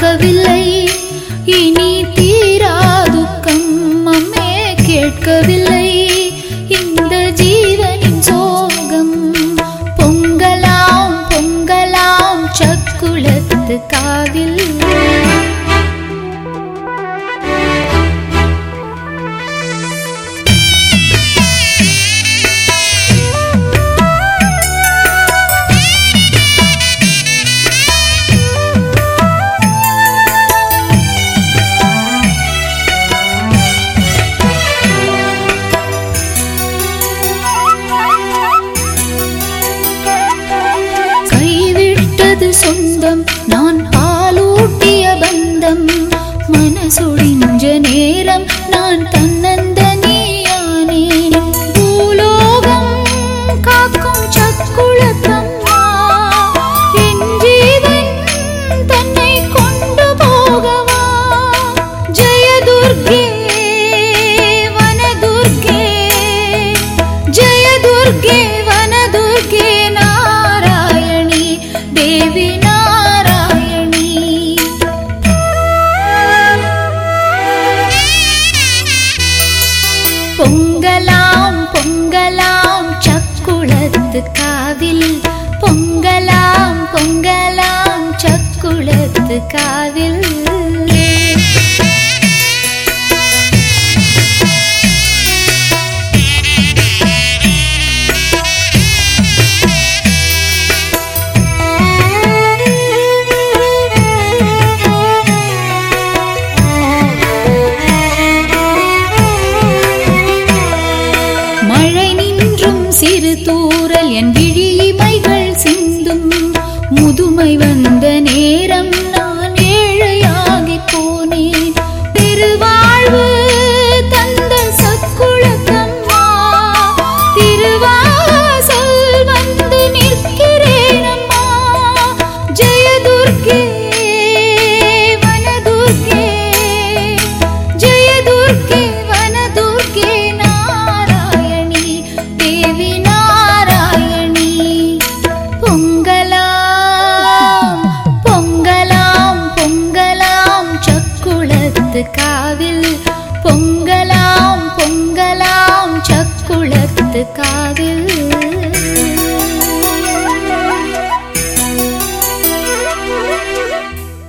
பார்க்கவில்லை, இனி தீரா துக்கம் அம்மே கேட்கவில்லை, இந்த ஜீவனின் சோகம். பொங்கலாம் பொங்கலாம் சக்குளத்து காதில். சொந்தம் நான் பாலூட்டிய பந்தம், மனசொடிஞ்ச நேரம் நான் தன்னந்தனியானேன். பூலோகம் காக்கும் சக்குளத்தம்மா, என் ஜீவன் தன்னை கொண்டு போகவா. ஜெயதுர்கே வனதுர்கே, ஜெயதுர்கே வனதுர்கே, நாராயணி தேவி நாராயணி. பொங்கலாம் பொங்கலாம் சக்குளத்து காதில், பொங்கலாம் பொங்கலாம் சக்குளத்து காதில். சிறு தூறல் என் விழிமைகள் சிந்தும், முதுமை வந்த நேரம் நான் ஏழையாகி போனேன். திருவாழ்வு தந்த சக்குளத்தம்மா, திருவாசல் வந்து நிற்கிறேனம்மா. ஜெயதுர்கே வனதுர்கே, ஜெயதுர்கே வனதுர்கே, நாராயணி தேவி நாராயணி. பொங்கலாம் பொங்கலாம் பொங்கலாம் சக்குளத்து காதில், பொங்கலாம் பொங்கலாம் சக்குளத்து காதில்.